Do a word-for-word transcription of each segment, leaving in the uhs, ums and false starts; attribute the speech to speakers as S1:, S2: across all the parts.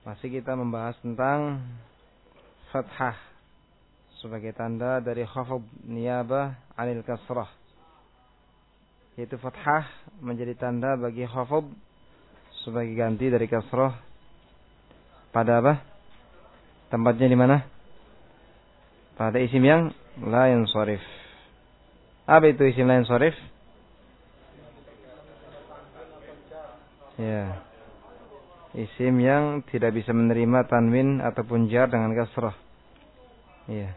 S1: Masih kita membahas tentang fathah sebagai tanda dari khafd niyabah 'anil kasrah. Yaitu fathah menjadi tanda bagi khafd sebagai ganti dari kasrah pada apa? Tempatnya di mana? Pada isim yang la yansharif. Apa itu isim la yansharif? Ya. Isim yang tidak bisa menerima tanwin ataupun jar dengan kasrah. Iya.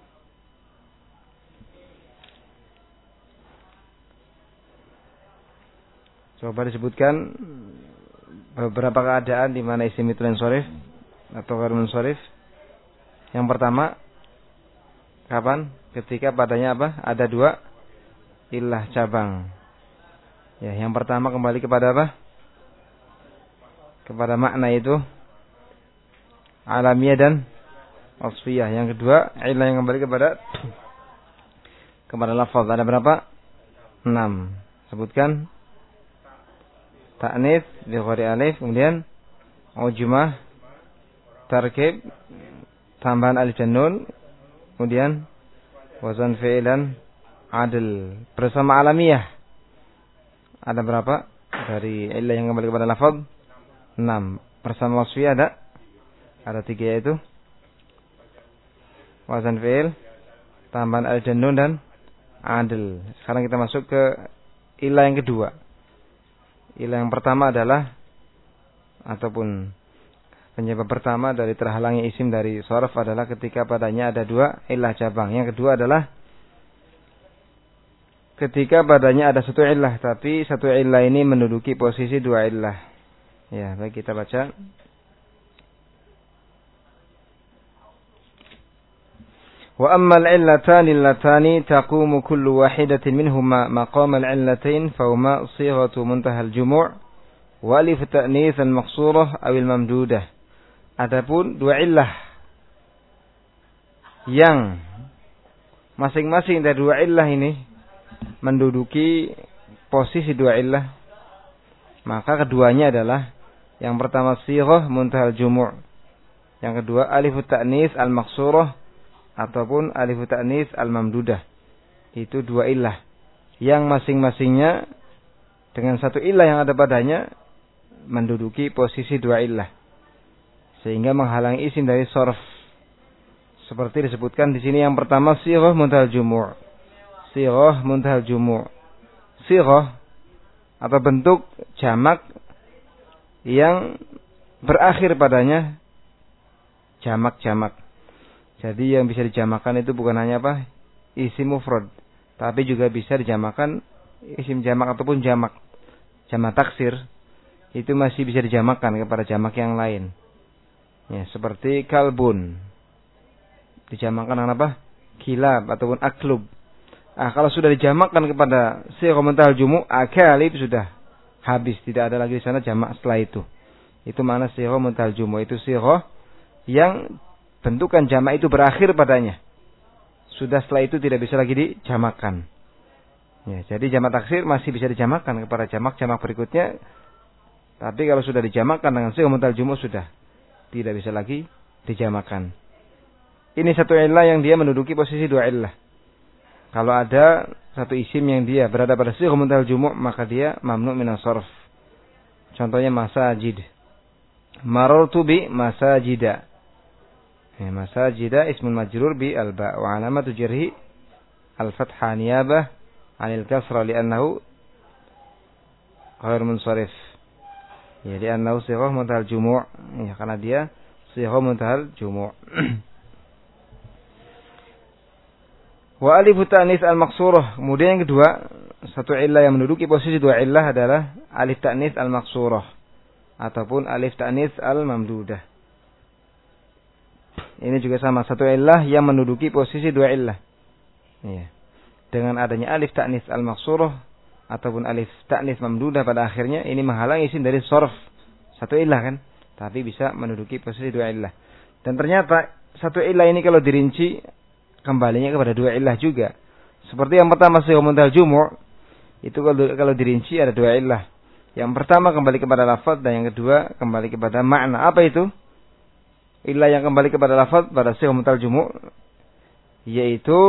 S1: Coba disebutkan beberapa keadaan di mana isim itu lansharif atau ghair lansharif. Yang pertama, kapan? Ketika padanya apa? Ada dua illah cabang. Ya, yang pertama kembali kepada apa? Kepada makna itu alamiah dan wasfiyah. Yang kedua, illah yang kembali kepada kepada lafaz. Ada berapa? Enam. Sebutkan. Ta'nits bi ghairi alif, kemudian ujmah, tarkib, tambahan alif dan nun, kemudian wazan fi'lan adl. Bersama alamiah. Ada berapa? Dari illah yang kembali kepada lafaz? Enam. Bersama wasfiyah ada? Ada tiga, yaitu wazan fi'il, tambahan alif dan nun, dan adl. Sekarang kita masuk ke illah yang kedua. Illah yang pertama adalah ataupun penyebab pertama dari terhalangnya isim dari sharaf adalah ketika padanya ada dua illah cabang. Yang kedua adalah ketika padanya ada satu illah, tapi satu illah ini menduduki posisi dua illah. Ya, baik, kita baca. Wa ammal illatani allatani taqumu kullu wahidatin minhuma maqam al-illatain fa huma sighatu muntaha al-jumu' wa alif ta'nits al-maqsurah aw al-mamdudah. Adapun dua illah yang masing-masing dari dua illah ini menduduki posisi dua illah, maka keduanya adalah yang pertama sighah muntaha al-jumu', yang kedua alif ta'nits al-maqsurah ataupun alif ta'nis al-mamdudah. Itu dua illah yang masing-masingnya dengan satu illah yang ada padanya menduduki posisi dua illah, sehingga menghalangi isim dari sharf. Seperti disebutkan di sini, yang pertama sighah muntahal jumu'. Sighah muntahal jumu'. Sighah atau bentuk jamak yang berakhir padanya jamak-jamak. Jadi yang bisa dijamakan itu bukan hanya apa? Isim mufrad, tapi juga bisa dijamakan isim jamak ataupun jamak. Jamak taksir itu masih bisa dijamakan kepada jamak yang lain. Ya, seperti kalbun. Dijamakan dengan apa? Kilab ataupun aklub. Ah, kalau sudah dijamakan kepada sighah muntahal jumu', akalib sudah habis, tidak ada lagi di sana jamak setelah itu. Itu makna sighah muntahal jumu', itu sighah yang bentukan jamak itu berakhir padanya. Sudah setelah itu tidak bisa lagi dijamakan. Ya, jadi jamak taksir masih bisa dijamakan kepada jamak-jamak berikutnya. Tapi kalau sudah dijamakan dengan sighah muntahal jumu' sudah tidak bisa lagi dijamakan. Ini satu illah yang dia menduduki posisi dua illah. Kalau ada satu isim yang dia berada pada sighah muntahal jumu', maka dia mamnu' minas sharf. Contohnya masajid. Marartu bi masajida. Ya, masajida ismun majrur bi alba wa alamatu jarhi al-fathah niyabah 'anil kasrah li'annahu ghair munsharif. Ya, li'annahu sighah muntahal jumu'. Ya, karena dia sighah muntahal jumu'. Wa alif ta'nis al-maqsurah. Kemudian yang kedua, satu illah yang menduduki posisi dua illah adalah alif ta'nis al-maqsurah ataupun alif ta'nis al-mamdudah. Ini juga sama, satu illah yang menduduki posisi dua illah. Ya. Dengan adanya alif ta'nis al-maqsurah ataupun alif ta'nis mamdudah pada akhirnya, ini menghalangi isim dari sharf. Satu illah kan, tapi bisa menduduki posisi dua illah. Dan ternyata satu illah ini kalau dirinci kembalinya kepada dua illah juga. Seperti yang pertama sighah muntahal jumu', itu kalau kalau dirinci ada dua illah. Yang pertama kembali kepada lafaz dan yang kedua kembali kepada makna. Apa itu? Ilah yang kembali kepada lafaz pada sighah muntal jumu' yaitu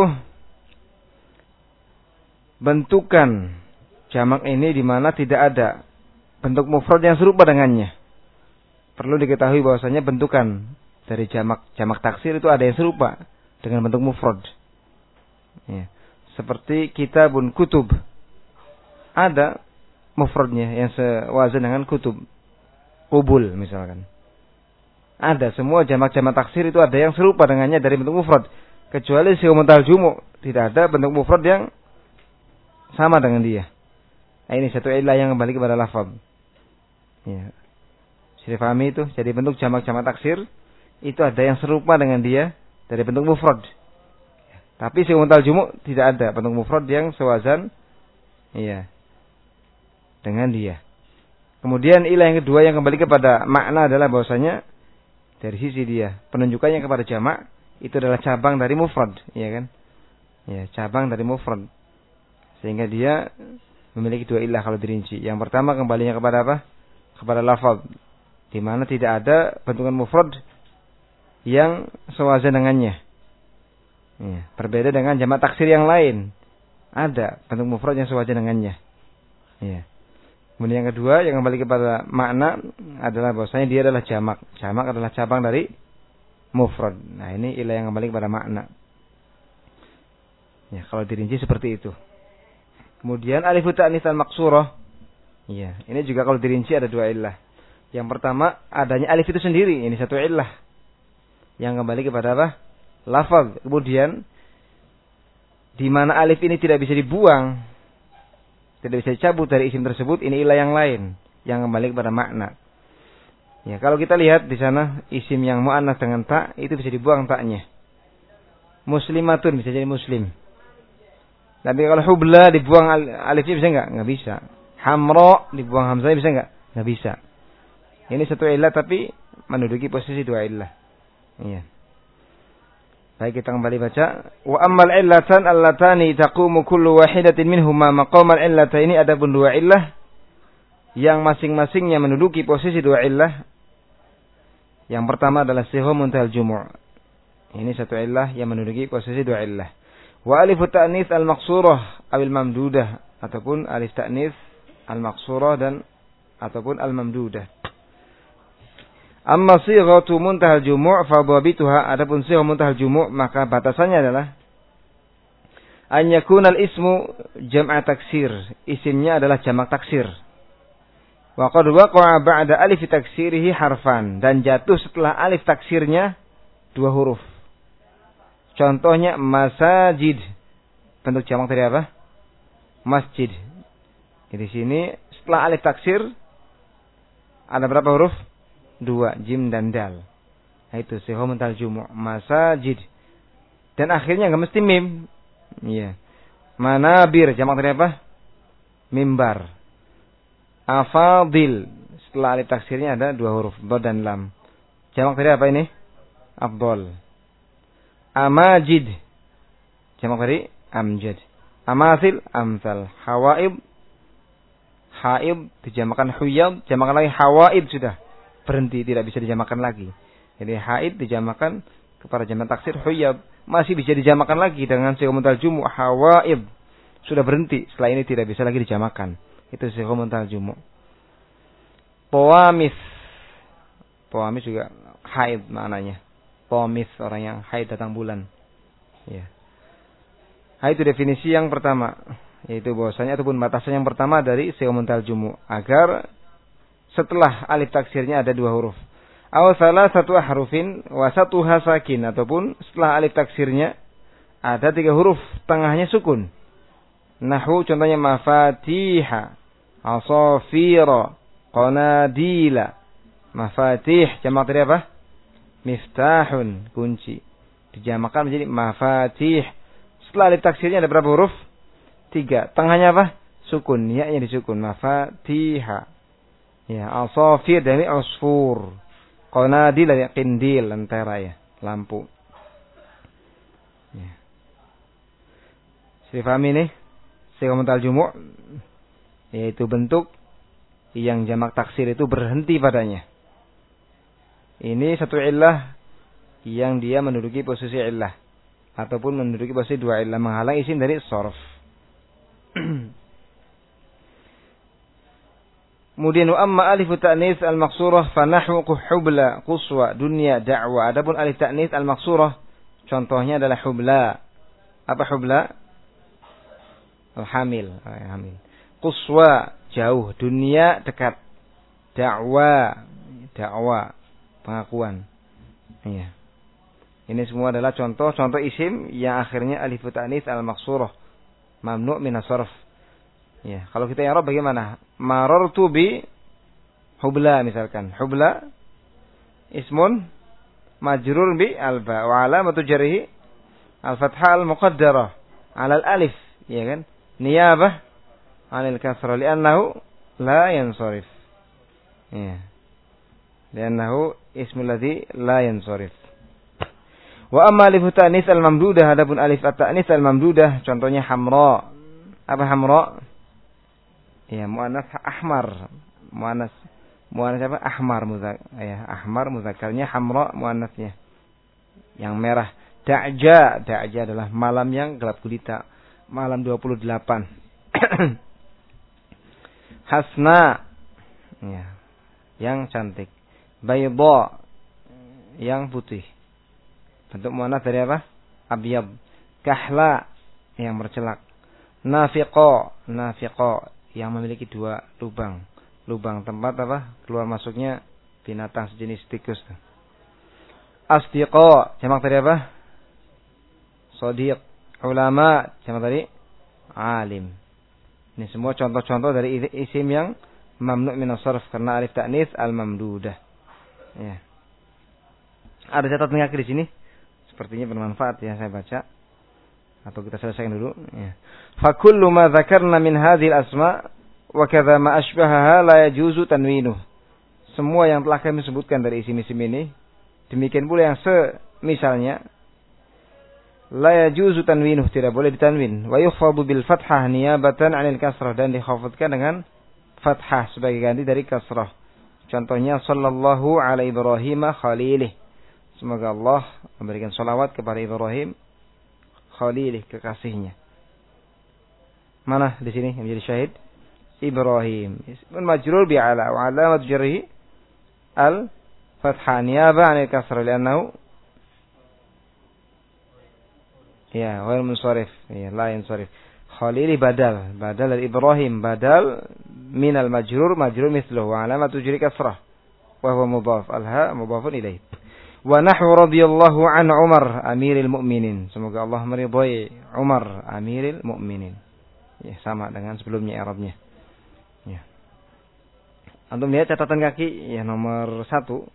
S1: bentukan jamak ini di mana tidak ada bentuk mufrad yang serupa dengannya. Perlu diketahui bahwasanya bentukan dari jamak jamak taksir itu ada yang serupa dengan bentuk mufrad. Ya. Seperti kitabun kutub. Ada mufradnya yang sewazan dengan kutub. Qubul misalkan. Ada semua jamak-jamak taksir itu ada yang serupa dengannya dari bentuk mufrad. Kecuali sighah muntal jumu' tidak ada bentuk mufrad yang sama dengan dia. Nah, ini satu ilah yang kembali kepada lafaz. Ya. Sudah pahami itu? Jadi bentuk jamak-jamak taksir itu ada yang serupa dengan dia dari bentuk mufrad. Tapi sighah muntal jumu' tidak ada bentuk mufrad yang sewazan iya dengan dia. Kemudian ilah yang kedua yang kembali kepada makna adalah bahwasanya dari sisi dia penunjukannya kepada jamak itu adalah cabang dari mufrad, ya kan? Ya, cabang dari mufrad. Sehingga dia memiliki dua ilah kalau dirinci. Yang pertama kembalinya kepada apa? Kepada lafaz, di mana tidak ada bentukan mufrad yang sewazan dengannya. Ya, berbeda dengan jamak taksir yang lain. Ada bentuk mufrad yang sewazan dengannya. Ya. Kemudian yang kedua yang kembali kepada makna adalah bahwasanya dia adalah jamak. Jamak adalah cabang dari mufrad. Nah, ini ilah yang kembali kepada makna. Ya, kalau dirinci seperti itu. Kemudian alif ta'nis al-maqsurah. Ya, ini juga kalau dirinci ada dua ilah. Yang pertama adanya alif itu sendiri, ini satu ilah. Yang kembali kepada apa? Lafaz. Kemudian di mana alif ini tidak bisa dibuang, tidak bisa dicabut dari isim tersebut, ini ilah yang lain yang kembali kepada makna. Ya, kalau kita lihat di sana isim yang muannas dengan ta itu bisa dibuang taknya. Muslimatun bisa jadi muslim. Tapi kalau hubla dibuang alifnya bisa enggak? Enggak bisa. Hamra dibuang hamzahnya bisa enggak? Enggak bisa. Ini satu ilah tapi menduduki posisi dua ilah. Iya. Baik, kita kembali baca. Wa ammal illatan allatani taqumu kullu wahidatin minhuma maqamal illataini, adapun dua illah yang masing-masingnya menduduki posisi dua illah. Yang pertama adalah sighah muntal jumu'. Ini satu illah yang menduduki posisi dua illah. Wa alif ta'nis al-maqsurah awil mamdudah, ataupun alif ta'nis al-maqsurah dan ataupun al-mamdudah. Amma sighatu muntahal jumu' fa dhabituha, adapun sighah muntahal jumu' maka batasannya adalah an yakunal ismu jam'a taksir, isimnya adalah jamak taksir. Wa qad waqa'a ba'da alif taksirihi harfan, dan jatuh setelah alif taksirnya dua huruf. Contohnya masajid, bentuk jamak dari apa? Masjid. Di sini setelah alif taksir ada berapa huruf? Dua, jim dan dal. Nah, itu sighah muntal jumu', masajid. Dan akhirnya enggak mesti mim. Iya. Manabir, jamak dari apa? Mimbar. Afadil, setelah alif taksirnya ada dua huruf, dha dan lam. Jamak dari apa ini? Afdal. Amajid, jamak dari amjad. Amasil, amsal. Hawaib, haib dijamakan huyab, jamakan lagi hawaib, sudah berhenti, tidak bisa dijamakan lagi. Jadi haid dijamakan kepada jamak taksir huyab, masih bisa dijamakan lagi dengan sighah muntal jumu', hawaib. Sudah berhenti, setelah ini tidak bisa lagi dijamakan. Itu sighah muntal jumu'. Poamis. Poamis juga haid maknanya. Poamis, orang yang haid datang bulan. Ya. Haid itu definisi yang pertama, yaitu bahwasanya ataupun batasan yang pertama dari sighah muntal jumu', agar setelah alif taksirnya ada dua huruf. Aw salah satu harufin wa satuha sakin, ataupun setelah alif taksirnya ada tiga huruf, tengahnya sukun. Nahwu contohnya mafatiha, asafira, qanadila. Mafatih jamak dari apa? Miftahun, kunci. Dijamakan menjadi mafatih. Setelah alif taksirnya ada berapa huruf? Tiga. Tengahnya apa? Sukun, ya-nya disukun. Mafatiha. Ya, asafir dari asfur. Qanadil dari qindil, lentera ya, lampu. Ya. Sudah paham ini? Sighah muntal jumu', yaitu bentuk yang jamak taksir itu berhenti padanya. Ini satu illah yang dia menduduki posisi illah ataupun menduduki posisi dua illah, menghalang isim dari sharf. Kemudian wa amma alif ta'nis al-maqsurah fa nahwu hubla, quswa, dunya, da'wa. Adapun alif ta'nis al-maqsurah contohnya adalah hubla. Apa hubla? Al-hamil, hamil. Quswa, jauh, dunia dekat. Da'wa, da'wa, pengakuan. Iya. Ini semua adalah contoh-contoh isim yang akhirnya alif ta'nis al-maqsurah, mamnu' min as-sarf. Ya, kalau kita i'rab bagaimana? Marartu bi hubla misalkan. Hubla ismun majrur bi alba wa alamatu jarhi al-fathah al-muqaddarah 'ala al-alif, ya kan? Niyabah 'anil kasrah li'annahu la yansarif. Ya. Li'annahu ismul ladzi la yansarif. Wa amma alif ta'nis al-mamdudah, adapun alif at-ta'nis al-mamdudah contohnya hamra. Apa hamra? Ya, muannas ahmar. Muannas muannas apa? Ahmar muzak. Ya, ahmar muzakarnya, hamra muannasnya. Yang merah. Da'ja, da'ja adalah malam yang gelap gulita. Malam dua puluh delapan. Hasna. Ya. Yang cantik. Bayda, yang putih. Bentuk muannas dari apa? Abyad. Kahla, yang bercelak. Nafiqa, nafiqa, yang memiliki dua lubang. Lubang tempat apa? Keluar masuknya binatang sejenis tikus. Asdiqa, jamak tadi apa? Shadiq. Ulama, jamak tadi alim. Ini semua contoh-contoh dari isim yang mamnu' min as-sarf karena alif ta'nis al-mamdudah. Ya. Ada catatan kaki di sini. Sepertinya bermanfaat ya, saya baca. Atau kita selesaikan dulu. Ya. Fa kullu ma dzakarna min hadhil asma wa kadza ma ashbahaha la yajuzu tanwinuh. Semua yang telah kami sebutkan dari isim-isim ini, demikian pula yang semisalnya, la yajuzu tanwinuh, tidak boleh ditanwin. Wa yukhfadu bil fathah niyabatan 'anil kasrah, dan dikhafadkan dengan fathah sebagai ganti dari kasrah. Contohnya sallallahu ala Ibrahim khalilih. Semoga Allah memberikan salawat kepada Ibrahim khalilih, kekasihnya. Mana di sini yang menjadi syahid? Ibrahim. Ismun majrur bi ala wa alamat jarhi al fathah niyaba 'anil kasrah li'annahu ya ghair munsharif, ya la yansharif. Khalilih badal, badal dari Ibrahim, badal min al majrur, majrur mithluhu wa alamat jarhi kasrah wa huwa mudhaf, al-ha mudhafun ilaih. Wa nahwu radhiyallahu an Umar amiril mu'minin. Semoga Allah meridhai Umar amiril mu'minin. Ya, sama dengan sebelumnya i'rabnya. Ya. Antum lihat catatan kaki ya nomor satu.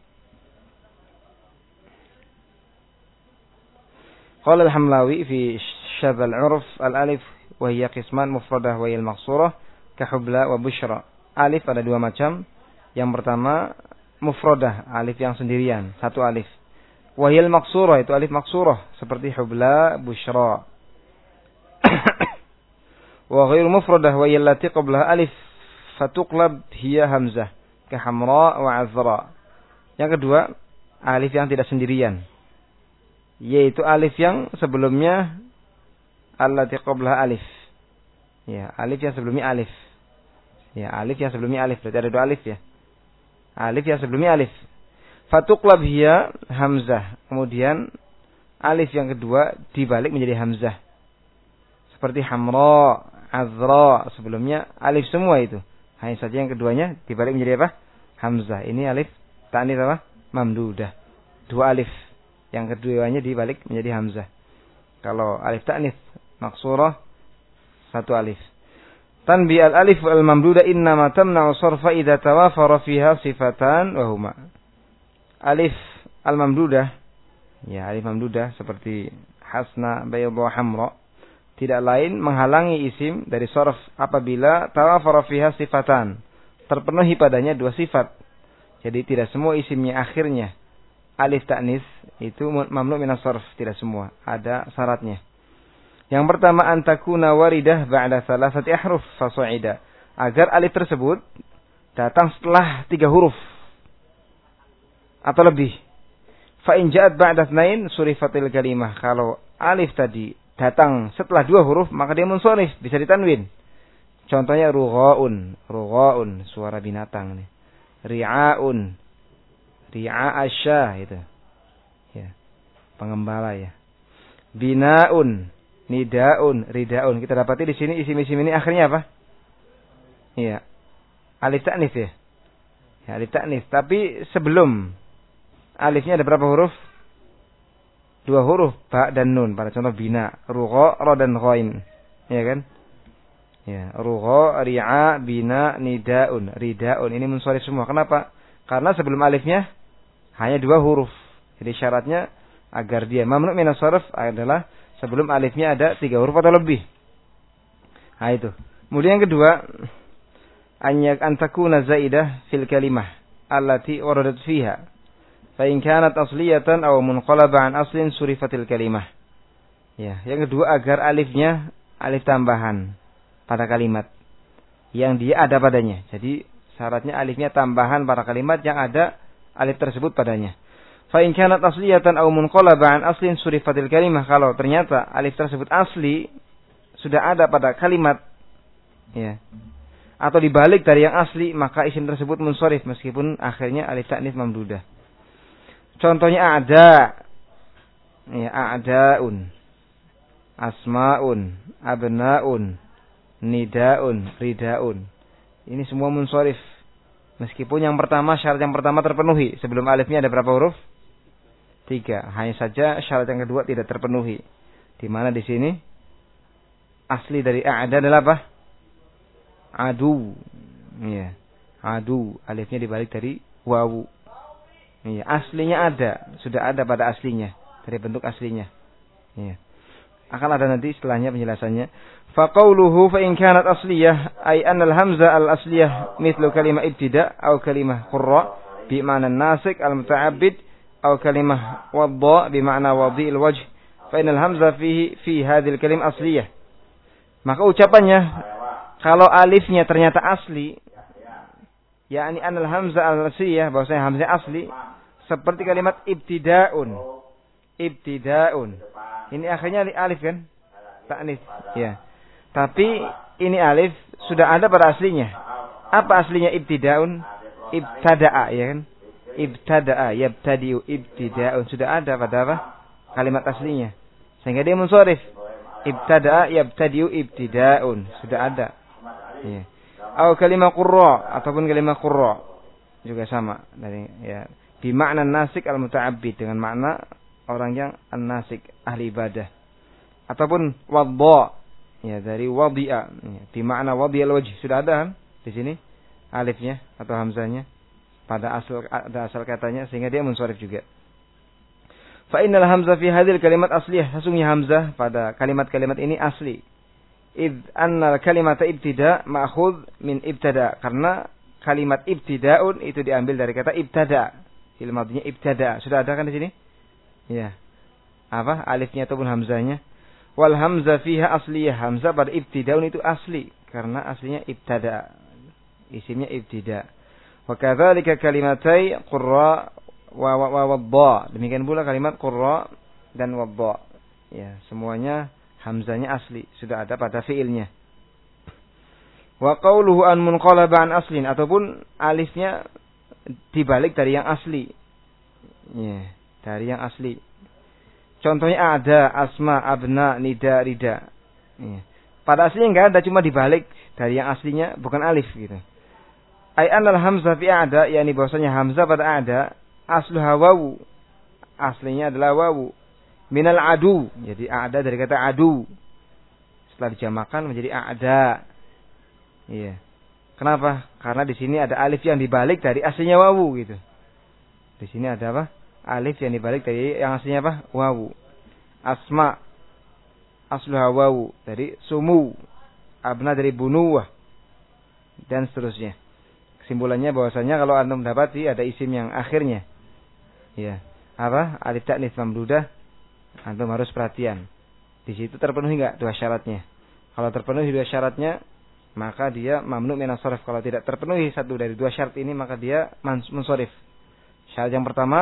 S1: Qala al-Hamlawi fi syadh al-'urf al-alif wa hiya qisman mufradah wa hiya al-maqsurah ka hubla wa bushra. Alif ada dua macam. Yang pertama mufradah, alif yang sendirian, satu alif. Wa hiya al-maqsurah, itu alif maqsurah seperti hubla, bushra. Wa ghairu mufradah wa hiya allati qablaha alif fatuqlab hiya hamzah ka hamra wa azra. Yang kedua, alif yang tidak sendirian, yaitu alif yang sebelumnya allati qablaha alif. Ya, alif yang sebelumnya alif. Ya, alif yang sebelumnya alif, berarti ada dua alif ya. Alif yang sebelumnya alif. Fatuqlab hiya hamzah. Kemudian alif yang kedua dibalik menjadi hamzah. Seperti hamra, azra, sebelumnya alif semua itu. Hanya saja yang keduanya dibalik menjadi apa? Hamzah. Ini alif ta'nis apa? Mamdudah. Dua alif. Yang keduanya dibalik menjadi hamzah. Kalau alif ta'nis maqsurah, satu alif. Tanbi al-alif al-mamdudah innama tamna'u sarfa idza tawafara fiha sifatan wa huma. Alif al-mamdudah, ya alif mamdudah seperti hasna, bayda, hamra, tidak lain menghalangi isim dari sarf apabila tawafara fiha sifatan, terpenuhi padanya dua sifat. Jadi tidak semua isimnya akhirnya alif ta'nis itu mamnu' min as-sarf, tidak semua, ada syaratnya. Yang pertama antakuna waridah ba'da salasati ahruf fasu'ida, agar alif tersebut datang setelah tiga huruf atau lebih. Fa in ja'at ba'da tsnain surifatil kalimah. Kalau alif tadi datang setelah dua huruf, maka dia munsharif, bisa ditanwin. Contohnya rughaun, rughaun suara binatang nih. Ri'aun, ri'a asyah itu. Ya. Pengembala ya. Binaun, nidaun, ridaun. Kita dapati di sini isim-isim ini akhirnya apa? Iya. Alif ta'nits ya. Ya, alif ta'nits. Tapi sebelum alifnya ada berapa huruf? Dua huruf, ba dan nun. Pada contoh bina, rugha, ra dan ghain. Ya kan? Ya, rugha, ri'a, bina, nidaun, ridaun. Ini munsharif semua. Kenapa? Karena sebelum alifnya hanya dua huruf. Jadi syaratnya agar dia mamnu' minas sharf adalah sebelum alifnya ada tiga huruf atau lebih. Nah itu. Kemudian yang kedua, anyak antakuna zaidah fil kalimah allati waradat fiha. Fa in kanat asliyatan aw munqalaba an aslin surifatil kalimah. Ya, yang kedua agar alifnya alif tambahan pada kalimat yang dia ada padanya. Jadi syaratnya alifnya tambahan pada kalimat yang ada alif tersebut padanya. Fa in kanat asliyatan aw munqalaba an aslin surifatil kalimah. Kalau ternyata alif tersebut asli sudah ada pada kalimat ya, atau dibalik dari yang asli, maka isim tersebut munsharif meskipun akhirnya alif ta'nits mamdudah. Contohnya ada ya, a'daun, asmaun, abnaun, nidaun, ridaun. Ini semua munsharif meskipun yang pertama, syarat yang pertama terpenuhi. Sebelum alifnya ada berapa huruf? Tiga. Hanya saja syarat yang kedua tidak terpenuhi. Di mana di sini asli dari a'da adalah apa? Adu. Ya. Adu. Alifnya dibalik dari wawu. Ya. Aslinya ada. Sudah ada pada aslinya. Dari bentuk aslinya. Ya. Akan ada nanti setelahnya penjelasannya. Faqauluhu fa in kanat asliyah ay anna al-hamzah al-asliyah mithlu kalimah ibtida' atau kalimah qurra bi ma'na an-nasik al-muta'abbid atau kalimah wadda bi ma'na wadhi'il wajh fa innal hamzah fihi fi hadhil kalimah asliyah. Maka ucapannya kalau alifnya ternyata asli, yakni anal hamzah al-asliyah, bahwasanya hamzah asli seperti kalimat ibtidaun. Ibtidaun. Ini akhirnya alif kan? Ta'nits. Ya. Tapi ini alif sudah ada pada aslinya. Apa aslinya ibtidaun? Ibtada'a, ya kan? Ibtada'a, yabtadi'u, ibtidaun. Sudah ada pada apa? Kalimat aslinya. Sehingga dia munsharif. Ibtada'a, yabtadi'u, ibtidaun. Sudah ada. Ya. Atau kalimat qurra ataupun kalimat qurra juga sama dari ya bi makna nasik al-muta'abbid, dengan makna orang yang an-nasik, ahli ibadah. Ataupun wadda ya dari wadi'a ya, bi makna wadiyal wajh. Sudah ada kan di sini alifnya atau hamzahnya pada asal ada asal katanya, sehingga dia munsharif juga. Fa innal hamzah fi hadhil kalimat asliyah, sesungguhnya hamzah pada kalimat-kalimat ini asli. Id anna kalimata ibtida ma'khudh min ibtada, karena kalimat ibtidaun itu diambil dari kata ibtada. Fil madhinya ibtada. Sudah ada kan di sini? Ya. Apa? Alifnya ataupun hamzahnya. Wal hamzah fiha asliyah. Hamzah pada ibtidaun itu asli karena aslinya ibtada. Isimnya ibtida. Wa kadzalika kalimatai qurra wa wa wa wadda. Demikian pula kalimat qurra dan wadda. Ya, semuanya hamzahnya asli, sudah ada pada fiilnya. Wa qauluhu an munqalaba an aslin, ataupun alifnya dibalik dari yang asli. Ya, dari yang asli. Contohnya ada asma, abna, nida, rida. Ya. Pada aslinya enggak ada, cuma dibalik dari yang aslinya, bukan alif gitu. Ai anal hamzah fi a'da, yakni bahwasanya hamzah pada a'da asluha wawu. Aslinya adalah wawu. Minal adu, jadi a'da dari kata adu. Setelah dijamakan menjadi a'da. Iya. Kenapa? Karena di sini ada alif yang dibalik dari aslinya wawu gitu. Di sini ada apa? Alif yang dibalik dari yang aslinya apa? Wawu. Asma asluha wawu dari sumu. Abna dari bunuwah. Dan seterusnya. Kesimpulannya bahwasanya kalau antum mendapati ada isim yang akhirnya ya, apa? Alif ta'nits mamdudah, antum harus perhatian. Di situ terpenuhi enggak dua syaratnya? Kalau terpenuhi dua syaratnya, maka dia mamnu' minas sharf. Kalau tidak terpenuhi satu dari dua syarat ini, maka dia munsharif. Syarat yang pertama,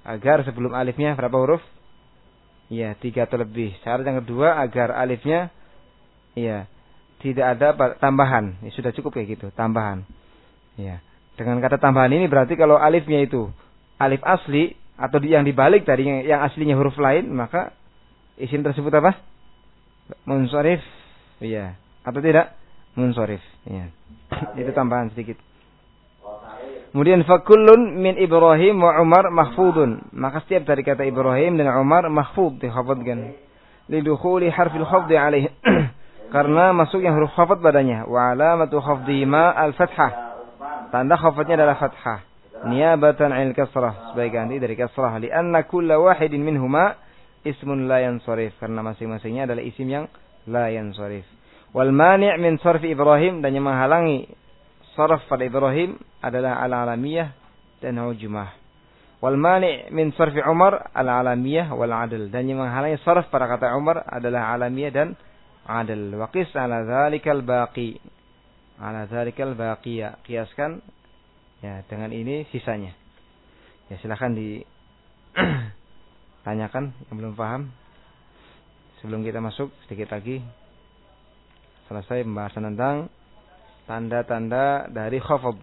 S1: agar sebelum alifnya berapa huruf? Ya, tiga atau lebih. Syarat yang kedua agar alifnya ya tidak ada tambahan. Ya, sudah cukup kayak gitu, tambahan. Ya. Dengan kata tambahan ini berarti kalau alifnya itu alif asli atau yang dibalik dari yang, yang aslinya huruf lain, maka isim tersebut apa? Munsharif. Iya. Atau tidak? Munsharif. Iya. Itu tambahan sedikit. Kemudian fakullun min Ibrahim wa Umar mahfudun. Maka setiap dari kata Ibrahim dan Umar mahfud, dihafadzkan. Lidukhuli harfil khafdi alaih. Karena masuknya huruf khafad padanya. Wa alamatu khafdihima al-fathah. Tanda khafadnya adalah fathah. Niyabatan 'anil kasrah, sebagai ganti dari kasrah. Li'anna kulla wahidin minhuma ismun la yansharif. Karena masing-masingnya adalah isim yang la yansharif. Wal mani' min sarfi Ibrahim, dan yang menghalangi sarf pada Ibrahim adalah al-alamiyah dan ujmah. Wal mani' min sarfi Umar al-alamiyah wal adl, dan yang menghalangi sarf pada kata Umar adalah alamiyah dan adl. Wa qis 'ala dzalikal baqi. Ala dzalikal baqiya, kiaskan ya dengan ini sisanya. Ya silakan ditanyakan yang belum paham. Sebelum kita masuk sedikit lagi selesai pembahasan tentang tanda-tanda dari khafad.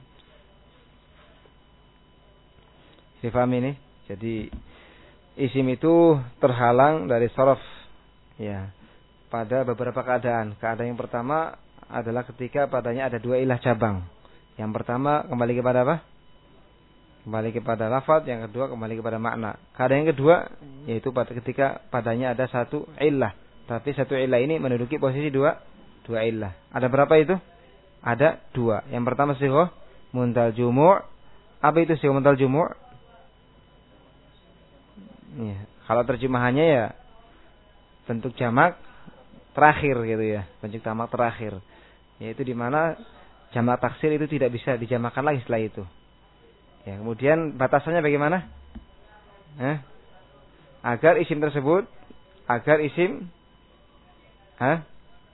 S1: Difahami ini? Jadi isim itu terhalang dari sharaf ya pada beberapa keadaan. Keadaan yang pertama adalah ketika padanya ada dua ilah cabang. Yang pertama kembali kepada apa? Kembali kepada lafaz. Yang kedua kembali kepada makna. Keadaan yang kedua yaitu pada ketika padanya ada satu ilah, tapi satu ilah ini menduduki posisi dua dua ilah. Ada berapa itu? Ada dua. Yang pertama sighah muntal jumu'. Apa itu sighah muntal jumu'? Ya, kalau terjemahannya ya bentuk jamak terakhir gitu ya, bentuk jamak terakhir. Yaitu di mana jamak taksir itu tidak bisa dijamakan lagi setelah itu. Ya, kemudian batasannya bagaimana? Eh? Agar isim tersebut, agar isim, eh?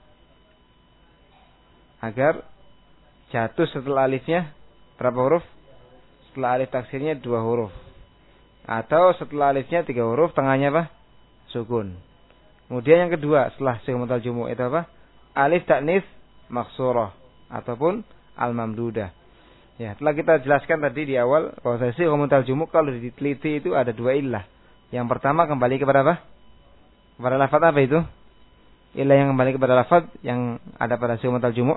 S1: agar jatuh setelah alifnya berapa huruf? Setelah alif taksirnya dua huruf. Atau setelah alifnya tiga huruf, tengahnya apa? Sukun. Kemudian yang kedua setelah sighah muntal jumu' itu apa? Alif ta'nis maksurah ataupun al-mamdudah. Ya, telah kita jelaskan tadi di awal bahwa sighah muntal jumu' kalau diteliti itu ada dua illah. Yang pertama kembali kepada apa? Kepada lafaz apa itu? Illah yang kembali kepada lafaz yang ada pada sighah muntal jumu'.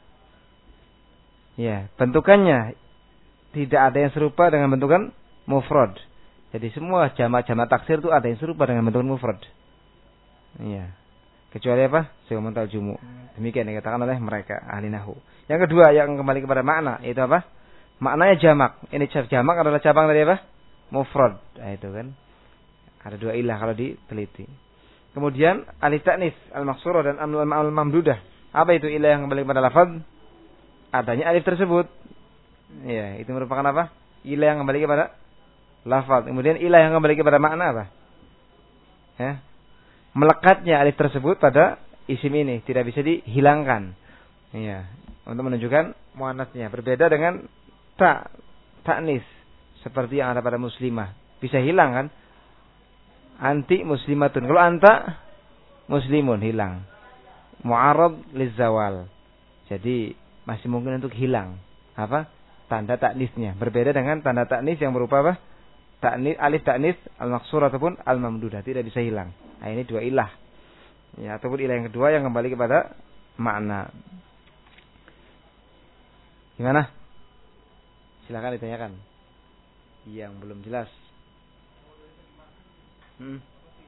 S1: Ya, bentukannya tidak ada yang serupa dengan bentukan mufrad. Jadi semua jamak-jamak taksir itu ada yang serupa dengan bentukan mufrad. Iya. Kecuali apa? Sighah muntal jumu'. Demikian yang dikatakan oleh mereka ahli nahwu. Yang kedua yang kembali kepada makna, itu apa? Maknanya jamak. Ini jamak adalah cabang dari apa? Mufrad. Nah, itu kan. Ada dua ilah kalau diteliti. Kemudian alif ta'nis al-maksurah dan al-mamdudah. Apa itu ilah yang kembali kepada lafaz? Adanya alif tersebut. Ya, itu merupakan apa? Ilah yang kembali kepada lafaz. Kemudian ilah yang kembali kepada makna apa? Ya. Melekatnya alif tersebut pada isim ini tidak bisa dihilangkan. Iya, untuk menunjukkan muannats-nya. Berbeda dengan ta, ta'nis seperti yang ada pada muslimah. Bisa hilang kan? Anti muslimatun. Kalau anta muslimun hilang. Mu'arrad lizawal. Jadi masih mungkin untuk hilang. Apa? Tanda ta'nisnya. Berbeda dengan tanda ta'nis yang berupa apa? Ta'nis, alif ta'nis al-maksur ataupun al-mamdudah, tidak bisa hilang. Nah, ini dua ilah. Ya, ataupun ilah yang kedua yang kembali kepada makna. Gimana? Silakan ditanyakan. Yang belum jelas. Hmm.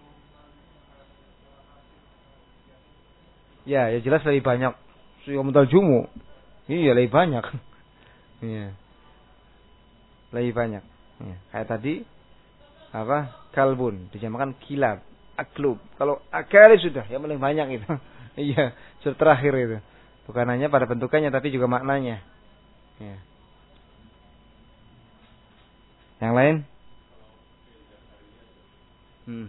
S1: Ya, ya jelas lebih banyak. Sighah muntal jumu'. Iya, lebih banyak. Iya. Lebih banyak. Ya, kayak tadi apa? Kalbun dijamakan kilab, aklub. Kalau akali sudah yang paling banyak itu. Iya, sudah terakhir itu. Bukan hanya pada bentukannya tapi juga maknanya. Ya. Yang lain? Hmm.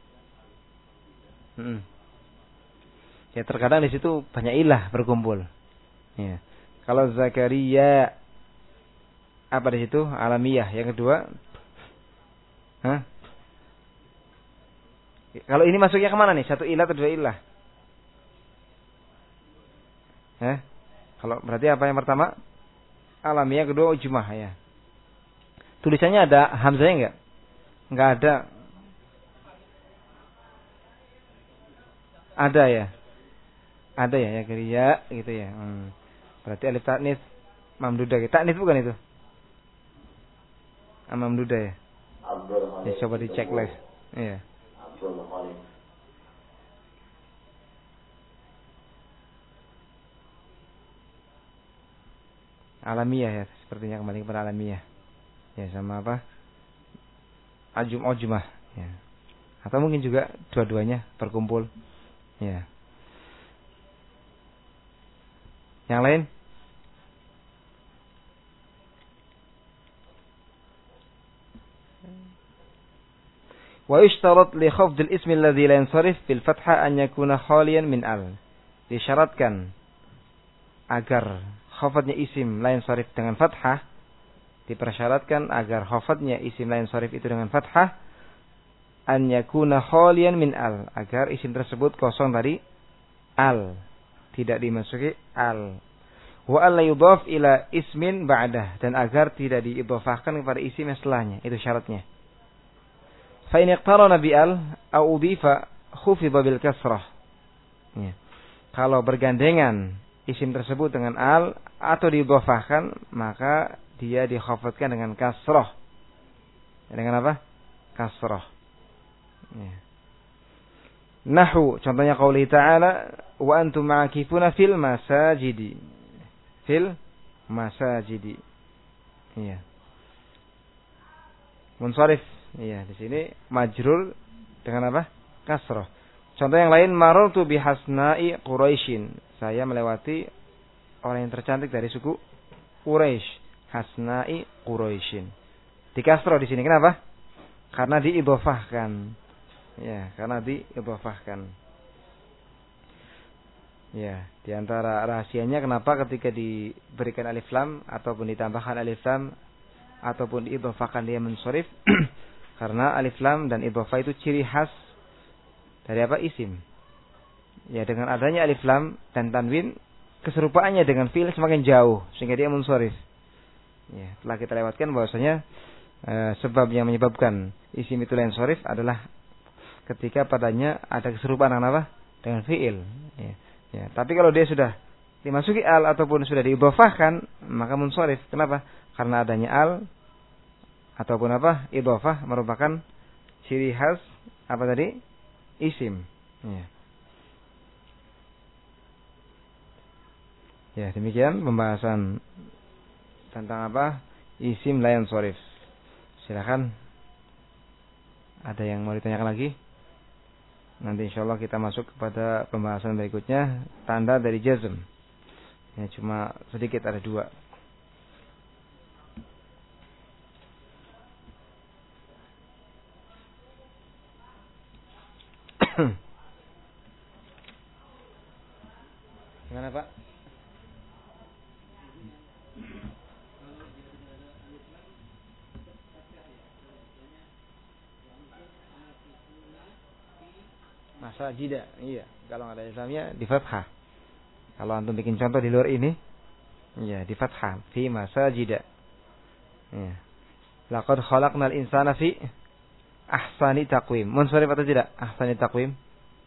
S1: Hmm. Ya terkadang di situ banyak ilah berkumpul. Ya. Kalau Zakaria apa di situ? Alamiyah. Yang kedua, Hah? Kalau ini masuknya kemana nih? Satu ilah atau dua ilah? Hah? Kalau berarti apa yang pertama? Alamiah, kedua ujmah ya. Tulisannya ada hamzahnya enggak? Enggak ada. Ada ya? Ada ya, ya geria gitu ya. Hmm. Berarti alif ta'nits mamdudah. Ta'nits bukan itu? Ah, mamdudah ya. Ya coba dicek lagi. Iya. Alamiah ya, sepertinya kembali kepada alamiah. Ya sama apa? Ajum ujmah ya. Atau mungkin juga dua-duanya berkumpul. Ya. Yang lain? Wa yushtarat li khafd al-ism alladhi la yansarif bil fathah an yakuna khaliyan min al. Disyaratkan agar khafadnya isim la yansarif dengan fathah, dipersyaratkan agar khafadnya isim la yansarif itu dengan fathah an yakuna khaliyan min al, agar isim tersebut kosong dari al, tidak dimasuki al. Wa alla yudhaf ila ismin ba'dah, dan agar tidak diidhafahkan kepada isim yang setelahnya, itu syaratnya. Fa in iqtarana bi al au udhifa khufidha bil kasrah. Ya. Kalau bergandengan isim tersebut dengan al atau diidhafahkan, maka dia dikhafadkan dengan kasrah. Dengan apa? Kasrah. Ya. Nahu, contohnya qauli ta'ala wa antum ma'akifuna fil masajidi. Fil masajidi. Iya. Munsharif. Iya, di sini majrur dengan apa? Kasrah. Contoh yang lain, marartu bihasna'i Quraisyin. Saya melewati orang yang tercantik dari suku Quraisy. Hasna'i Quraisyin. Di kasrah di sini kenapa? Karena diidhafahkan. Ya, karena diidhafahkan. Ya, di antara rahasianya kenapa ketika diberikan alif lam ataupun ditambahkan alif lam ataupun diidhafahkan dia munsharif? Karena alif lam dan idhafah itu ciri khas dari apa? Isim. Ya, dengan adanya alif lam dan tanwin, keserupaannya dengan fi'il semakin jauh sehingga dia munsharif. Ya, telah kita lewatkan bahwasanya eh, sebab yang menyebabkan isim itu munsharif adalah ketika padanya ada keserupaan dengan apa? Dengan fi'il. Ya. Ya, tapi kalau dia sudah dimasuki al ataupun sudah diidhafahkan, maka munsharif. Kenapa? Karena adanya al ataupun apa? Idhafah merupakan ciri khas apa tadi? Isim. Ya. Ya, demikian pembahasan tentang apa? Isim la yansharif. Silakan. Ada yang mau ditanyakan lagi? Nanti insyaallah kita masuk kepada pembahasan berikutnya, tanda dari jazm. Ya, cuma sedikit ada dua. Gimana Pak? Masa jida, iya. Kalau nggak ada Islamnya di fathah. Kalau antum bikin contoh di luar ini, iya di fathah. Fi masa jida. Iya. Laqad khalaqnal insana fi ahsani taqwim. Munsharif atau tidak? Ahsani taqwim.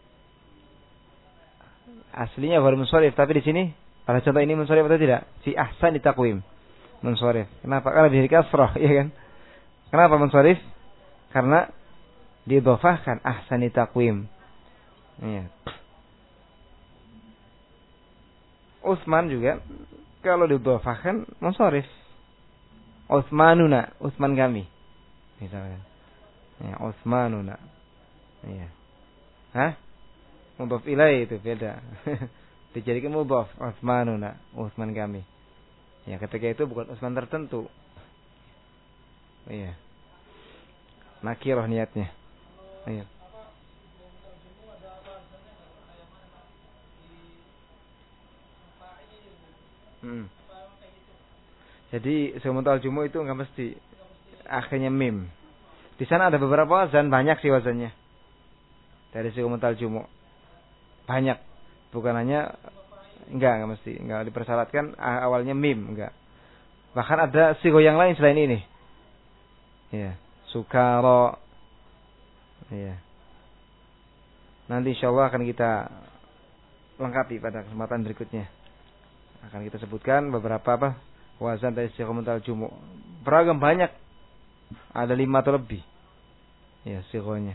S1: Aslinya baru munsharif, tapi di sini pada contoh ini munsharif atau tidak? Fi ahsani taqwim. Munsharif. Kenapa? Karena dihari kasrah, iya kan? Kenapa munsharif? Karena diidhafahkan ahsani taqwim. Iya. Utsman juga kalau diidhafahkan munsharif. Utsmanuna, Utsman kami. Misalkan. Ya, Utsmanuna. Iya. Hah? Mudhaf ilaih itu beda. Dijadikan mudhaf, Utsmanuna, Utsman kami. Ya, ketika itu bukan Utsman tertentu. Iya. Nakirah niatnya. Iya. Hmm. Jadi sementara jumu itu enggak mesti akhirnya mim. Di sana ada beberapa wazan, banyak sih wazannya. Dari sigo muntal jumu. Banyak. Bukan hanya enggak, enggak mesti, enggak dipersyaratkan awalnya mim, enggak. Bahkan ada sigo yang lain selain ini. Ya, sukaro. Ya. Nanti insyaallah akan kita lengkapi pada kesempatan berikutnya. Akan kita sebutkan beberapa apa wazan dari sigo muntal jumu. Beragam banyak. Ada lima atau lebih. Ya, sigonya.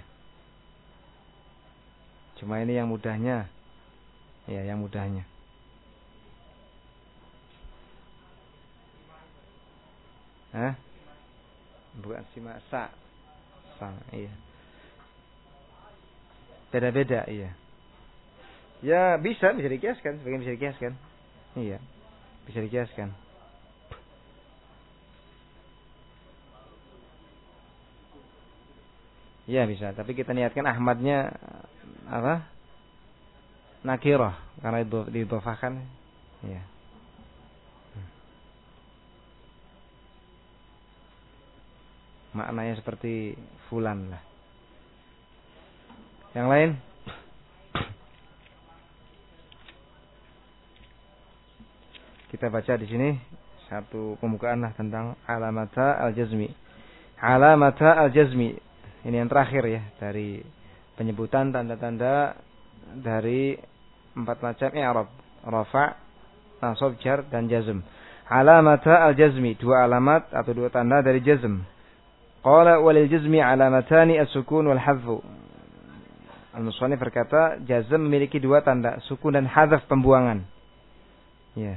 S1: Cuma ini yang mudahnya. Ya, yang mudahnya. Hah? Bukan sima sa. Sa, iya. Beda-beda, iya. Ya, bisa bisa dikiaskan, sebagian bisa dikiaskan. Iya. Bisa dikiaskan. Iya bisa, tapi kita niatkan Ahmadnya apa? Nakirah, karena itu didhofahkan. Iya. Maknanya seperti fulan lah. Yang lain? Kita baca di sini satu pembukaan lah tentang alamata al-jazmi. Alamata al-jazmi. Ini yang terakhir ya dari penyebutan tanda-tanda dari empat macam i'rab, rafa', nasab, jar dan jazm. Alamata al-jazmi, dua alamat atau dua tanda dari jazm. Qala walil jazmi alamatani as-sukun wal hadfu. Al-Musannif berkata, jazm memiliki dua tanda, sukun dan hadzaf, pembuangan. Ya.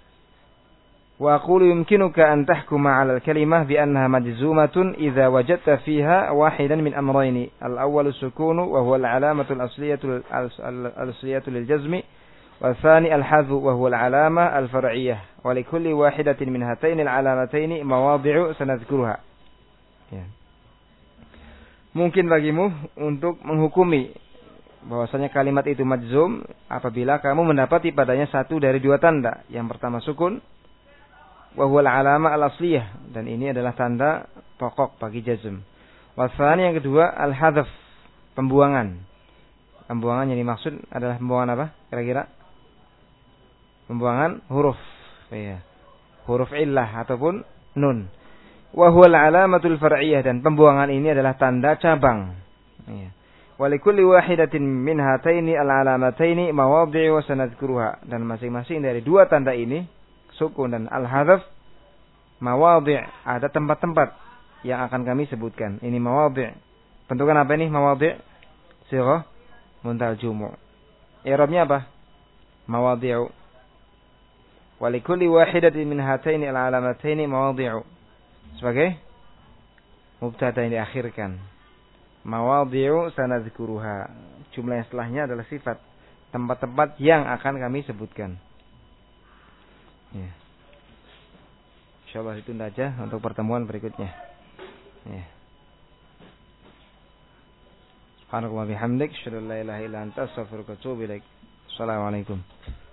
S1: Wa aqulu yumkinuka an tahkuma 'ala al-kalimah bi annaha majzumatun idza wajadta fiha wahidan min amrayni. Al-awwalu as-sukunu wa huwa al-'alamatu al-asliyatu al-asliyatu lil-jazmi, wa tsani al-hadfu wa huwa al-'alama al-far'iyyah. Wa li kulli wahidatin min hataini al-'alamataini mawadhi'u sanadhkuruha. Ya. Mungkin bagimu untuk menghukumi bahwasanya kalimat itu majzum apabila kamu mendapati padanya satu dari dua tanda. Yang pertama sukun, wa huwa al-'alama al-asliyah, dan ini adalah tanda pokok bagi jazm. Wa tsani yang kedua al-hadzf, pembuangan. Pembuangan yang dimaksud adalah pembuangan apa? Kira-kira? Pembuangan huruf. Ya. Huruf illah ataupun nun. Wa huwa al-'alamatul far'iyyah, dan pembuangan ini adalah tanda cabang. Ya. Wa likulli wahidatin min hataini al-'alamataini mawadhi'u sanadhkuruha, dan masing-masing dari dua tanda ini, sukun dan al-hadzf, mawadhi', ada tempat-tempat yang akan kami sebutkan. Ini mawadhi'. Bentukan apa ini mawadhi'? Sighah muntal jumu'. I'rabnya apa? Mawadhi'u. Wa likulli wahidatin min hataini al-'alamataini mawadhi'u. Sebagai mubtada yang diakhirkan. Mawadhi'u sanadhkuruha. Jumlah yang setelahnya adalah sifat, tempat-tempat yang akan kami sebutkan. Ya. Insyaallah ditunda aja untuk pertemuan berikutnya. Ya. Subhanallah wa bihamdik, asyhadu an la ilaha illa anta, astaghfiruka wa atubu ilaik. Assalamualaikum.